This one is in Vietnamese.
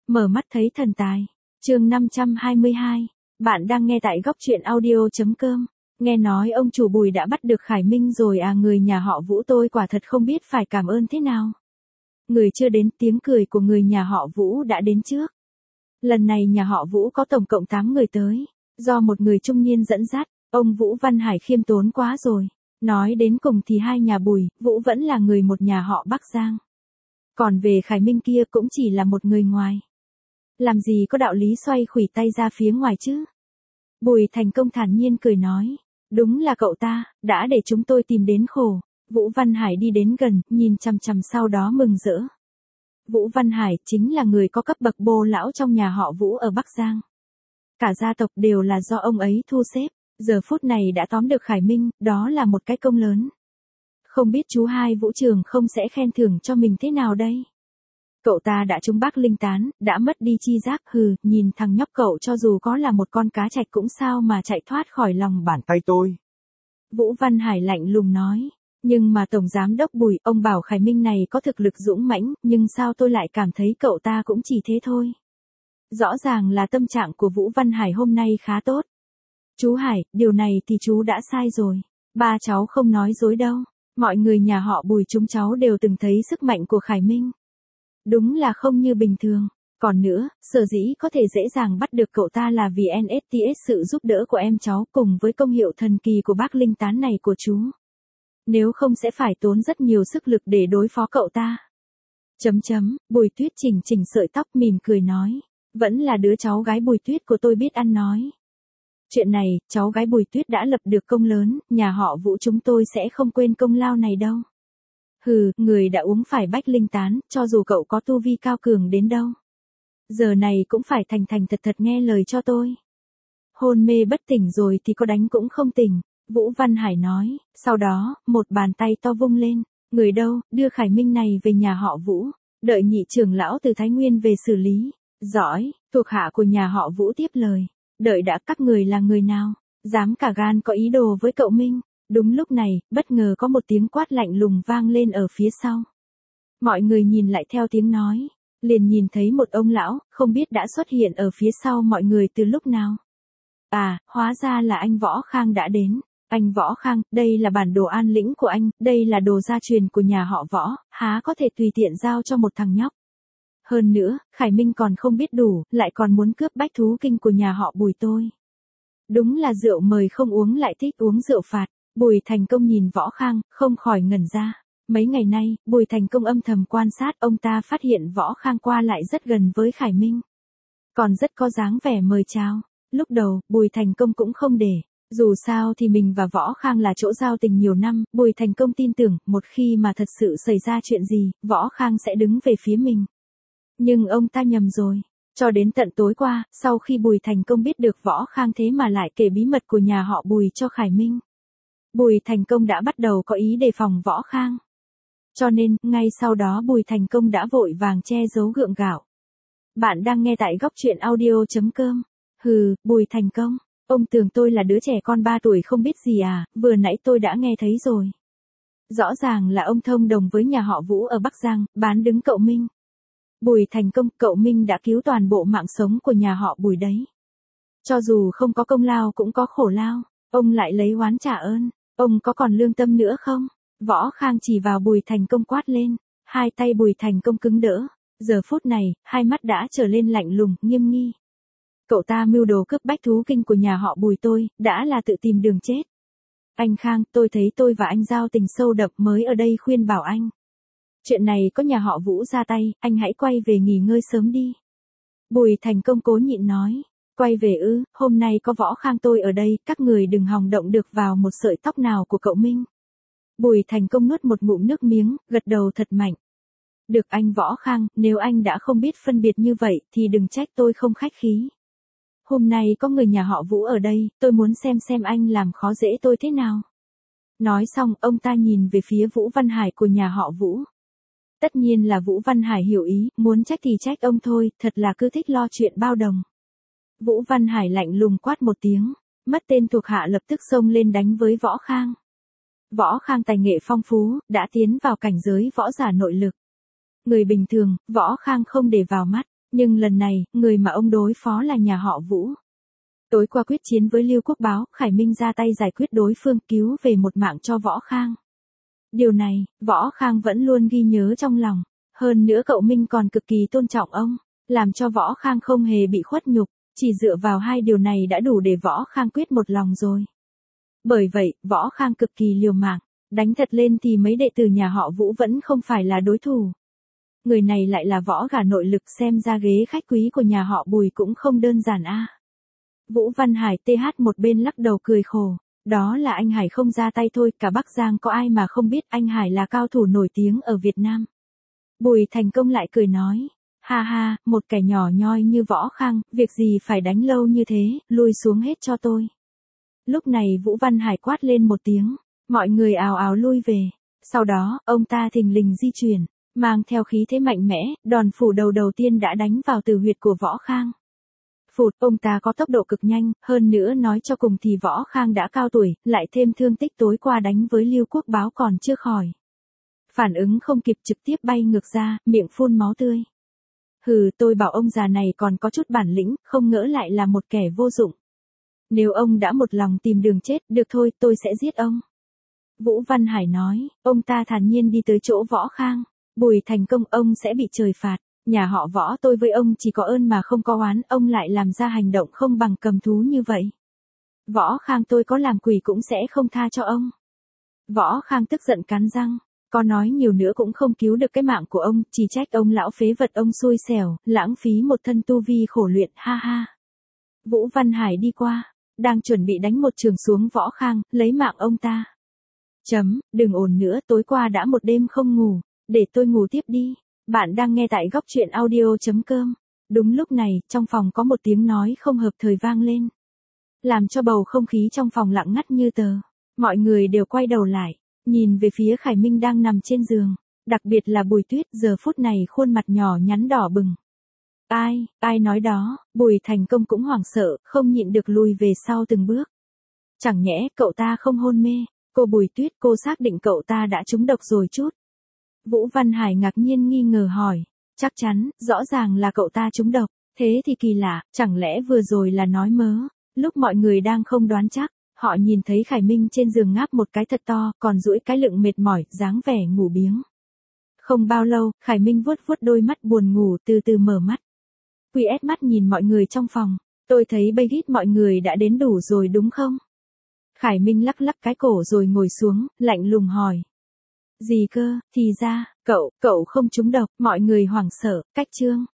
Mở mắt thấy thần tài. Chương 522. Bạn đang nghe tại góc truyện audio.com. Nghe nói ông chủ Bùi đã bắt được Khải Minh rồi à, người nhà họ Vũ tôi quả thật không biết phải cảm ơn thế nào. Người chưa đến, tiếng cười của người nhà họ Vũ đã đến trước. Lần này nhà họ Vũ có tổng cộng 8 người tới, do một người trung niên dẫn dắt. Ông Vũ Văn Hải khiêm tốn quá rồi. Nói đến cùng thì hai nhà Bùi, Vũ vẫn là người một nhà họ Bắc Giang. Còn về Khải Minh kia cũng chỉ là một người ngoài. Làm gì có đạo lý xoay khủy tay ra phía ngoài chứ? Bùi Thành Công thản nhiên cười nói. Đúng là cậu ta, đã để chúng tôi tìm đến khổ. Vũ Văn Hải đi đến gần, nhìn chằm chằm sau đó mừng rỡ. Vũ Văn Hải chính là người có cấp bậc bô lão trong nhà họ Vũ ở Bắc Giang. Cả gia tộc đều là do ông ấy thu xếp. Giờ phút này đã tóm được Khải Minh, đó là một cái công lớn. Không biết chú hai Vũ Trường không sẽ khen thưởng cho mình thế nào đây? Cậu ta đã trúng Bác Linh Tán, đã mất đi chi giác, nhìn thằng nhóc cậu cho dù có là một con cá trạch cũng sao mà chạy thoát khỏi lòng bàn tay tôi. Vũ Văn Hải lạnh lùng nói. Nhưng mà Tổng Giám Đốc Bùi, ông bảo Khải Minh này có thực lực dũng mãnh, nhưng sao tôi lại cảm thấy cậu ta cũng chỉ thế thôi. Rõ ràng là tâm trạng của Vũ Văn Hải hôm nay khá tốt. Chú Hải, điều này thì chú đã sai rồi. Ba cháu không nói dối đâu. Mọi người nhà họ Bùi chúng cháu đều từng thấy sức mạnh của Khải Minh. Đúng là không như bình thường. Còn nữa, sở dĩ có thể dễ dàng bắt được cậu ta là vì NSTS sự giúp đỡ của em cháu cùng với công hiệu thần kỳ của Bác Linh Tán này của chú. Nếu không sẽ phải tốn rất nhiều sức lực để đối phó cậu ta. Bùi Tuyết chỉnh chỉnh sợi tóc mỉm cười nói. Vẫn là đứa cháu gái Bùi Tuyết của tôi biết ăn nói. Chuyện này, cháu gái Bùi Tuyết đã lập được công lớn, nhà họ Vũ chúng tôi sẽ không quên công lao này đâu. Người đã uống phải Bách Linh Tán, cho dù cậu có tu vi cao cường đến đâu. Giờ này cũng phải thành thành thật thật nghe lời cho tôi. Hôn mê bất tỉnh rồi thì có đánh cũng không tỉnh, Vũ Văn Hải nói, sau đó, một bàn tay to vung lên, người đâu, đưa Khải Minh này về nhà họ Vũ, đợi nhị trưởng lão từ Thái Nguyên về xử lý. Giỏi, thuộc hạ của nhà họ Vũ tiếp lời. Đợi đã, các người là người nào, dám cả gan có ý đồ với cậu Minh. Đúng lúc này, bất ngờ có một tiếng quát lạnh lùng vang lên ở phía sau. Mọi người nhìn lại theo tiếng nói, liền nhìn thấy một ông lão, không biết đã xuất hiện ở phía sau mọi người từ lúc nào. À, hóa ra là anh Võ Khang đã đến. Anh Võ Khang, đây là bản đồ an lĩnh của anh, đây là đồ gia truyền của nhà họ Võ, há có thể tùy tiện giao cho một thằng nhóc. Hơn nữa, Khải Minh còn không biết đủ, lại còn muốn cướp bách thú kinh của nhà họ Bùi tôi. Đúng là rượu mời không uống lại thích uống rượu phạt. Bùi Thành Công nhìn Võ Khang, không khỏi ngẩn ra. Mấy ngày nay, Bùi Thành Công âm thầm quan sát, ông ta phát hiện Võ Khang qua lại rất gần với Khải Minh. Còn rất có dáng vẻ mời chào. Lúc đầu, Bùi Thành Công cũng không để. Dù sao thì mình và Võ Khang là chỗ giao tình nhiều năm, Bùi Thành Công tin tưởng, một khi mà thật sự xảy ra chuyện gì, Võ Khang sẽ đứng về phía mình. Nhưng ông ta nhầm rồi. Cho đến tận tối qua, sau khi Bùi Thành Công biết được Võ Khang thế mà lại kể bí mật của nhà họ Bùi cho Khải Minh. Bùi Thành Công đã bắt đầu có ý đề phòng Võ Khang. Cho nên, ngay sau đó Bùi Thành Công đã vội vàng che giấu gượng gạo. Bạn đang nghe tại góc truyện audio.com. Bùi Thành Công, ông tưởng tôi là đứa trẻ con 3 tuổi không biết gì à, vừa nãy tôi đã nghe thấy rồi. Rõ ràng là ông thông đồng với nhà họ Vũ ở Bắc Giang, bán đứng cậu Minh. Bùi Thành Công, cậu Minh đã cứu toàn bộ mạng sống của nhà họ Bùi đấy. Cho dù không có công lao cũng có khổ lao, ông lại lấy oán trả ơn, ông có còn lương tâm nữa không? Võ Khang chỉ vào Bùi Thành Công quát lên, hai tay Bùi Thành Công cứng đỡ, giờ phút này, hai mắt đã trở lên lạnh lùng, nghiêm nghi. Cậu ta mưu đồ cướp bách thú kinh của nhà họ Bùi tôi, đã là tự tìm đường chết. Anh Khang, tôi thấy tôi và anh giao tình sâu đậm mới ở đây khuyên bảo anh. Chuyện này có nhà họ Vũ ra tay, anh hãy quay về nghỉ ngơi sớm đi. Bùi Thành Công cố nhịn nói, quay về ư, hôm nay có Võ Khang tôi ở đây, các người đừng hòng động được vào một sợi tóc nào của cậu Minh. Bùi Thành Công nuốt một ngụm nước miếng, gật đầu thật mạnh. Được anh Võ Khang, nếu anh đã không biết phân biệt như vậy thì đừng trách tôi không khách khí. Hôm nay có người nhà họ Vũ ở đây, tôi muốn xem anh làm khó dễ tôi thế nào. Nói xong, ông ta nhìn về phía Vũ Văn Hải của nhà họ Vũ. Tất nhiên là Vũ Văn Hải hiểu ý, muốn trách thì trách ông thôi, thật là cứ thích lo chuyện bao đồng. Vũ Văn Hải lạnh lùng quát một tiếng, mất tên thuộc hạ lập tức xông lên đánh với Võ Khang. Võ Khang tài nghệ phong phú, đã tiến vào cảnh giới võ giả nội lực. Người bình thường, Võ Khang không để vào mắt, Nhưng lần này, người mà ông đối phó là nhà họ Vũ. Tối qua quyết chiến với Lưu Quốc Báo, Khải Minh ra tay giải quyết đối phương, cứu về một mạng cho Võ Khang. Điều này, Võ Khang vẫn luôn ghi nhớ trong lòng. Hơn nữa cậu Minh còn cực kỳ tôn trọng ông, làm cho Võ Khang không hề bị khuất nhục. Chỉ dựa vào hai điều này đã đủ để Võ Khang quyết một lòng rồi. Bởi vậy, Võ Khang cực kỳ liều mạng. Đánh thật lên thì mấy đệ tử nhà họ Vũ vẫn không phải là đối thủ. Người này lại là võ gà nội lực, xem ra ghế khách quý của nhà họ Bùi cũng không đơn giản a. Vũ Văn Hải TH một bên lắc đầu cười khổ. Đó là anh Hải không ra tay thôi, cả Bắc Giang có ai mà không biết anh Hải là cao thủ nổi tiếng ở Việt Nam. Bùi Thành Công lại cười nói. Ha ha, một kẻ nhỏ nhoi như Võ Khang, việc gì phải đánh lâu như thế, lui xuống hết cho tôi. Lúc này Vũ Văn Hải quát lên một tiếng, mọi người ào ào lui về. Sau đó, ông ta thình lình di chuyển, mang theo khí thế mạnh mẽ, đòn phủ đầu đầu tiên đã đánh vào tử huyệt của Võ Khang. Phụt, ông ta có tốc độ cực nhanh, hơn nữa nói cho cùng thì Võ Khang đã cao tuổi, lại thêm thương tích tối qua đánh với Lưu Quốc Báo còn chưa khỏi. Phản ứng không kịp trực tiếp bay ngược ra, miệng phun máu tươi. Hừ, tôi bảo ông già này còn có chút bản lĩnh, không ngỡ lại là một kẻ vô dụng. Nếu ông đã một lòng tìm đường chết, được thôi, tôi sẽ giết ông. Vũ Văn Hải nói, ông ta thản nhiên đi tới chỗ Võ Khang. Bùi Thành Công, ông sẽ bị trời phạt. Nhà họ Võ tôi với ông chỉ có ơn mà không có oán, ông lại làm ra hành động không bằng cầm thú như vậy. Võ Khang, tôi có làm quỷ cũng sẽ không tha cho ông. Võ Khang tức giận cắn răng. Có nói nhiều nữa cũng không cứu được cái mạng của ông, chỉ trách ông lão phế vật ông xui xẻo, lãng phí một thân tu vi khổ luyện, ha ha. Vũ Văn Hải đi qua, đang chuẩn bị đánh một trường xuống Võ Khang, lấy mạng ông ta. Đừng ồn nữa, tối qua đã một đêm không ngủ, để tôi ngủ tiếp đi. Bạn đang nghe tại góc truyện audio.com. Đúng lúc này, trong phòng có một tiếng nói không hợp thời vang lên. Làm cho bầu không khí trong phòng lặng ngắt như tờ. Mọi người đều quay đầu lại, nhìn về phía Khải Minh đang nằm trên giường. Đặc biệt là Bùi Tuyết, giờ phút này khuôn mặt nhỏ nhắn đỏ bừng. Ai nói đó, Bùi Thành Công cũng hoảng sợ, không nhịn được lùi về sau từng bước. Chẳng nhẽ cậu ta không hôn mê? Cô Bùi Tuyết, cô xác định cậu ta đã trúng độc rồi chút. Vũ Văn Hải ngạc nhiên nghi ngờ hỏi. Chắc chắn, rõ ràng là cậu ta trúng độc. Thế thì kỳ lạ, chẳng lẽ vừa rồi là nói mớ? Lúc mọi người đang không đoán chắc, họ nhìn thấy Khải Minh trên giường ngáp một cái thật to, còn duỗi cái lưng mệt mỏi, dáng vẻ ngủ biếng. Không bao lâu, Khải Minh vuốt vuốt đôi mắt buồn ngủ, từ từ mở mắt. QS mắt nhìn mọi người trong phòng. Tôi thấy bây gít mọi người đã đến đủ rồi đúng không? Khải Minh lắc lắc cái cổ rồi ngồi xuống, lạnh lùng hỏi. Gì cơ, thì ra, cậu không trúng độc, mọi người hoảng sợ, cách chương.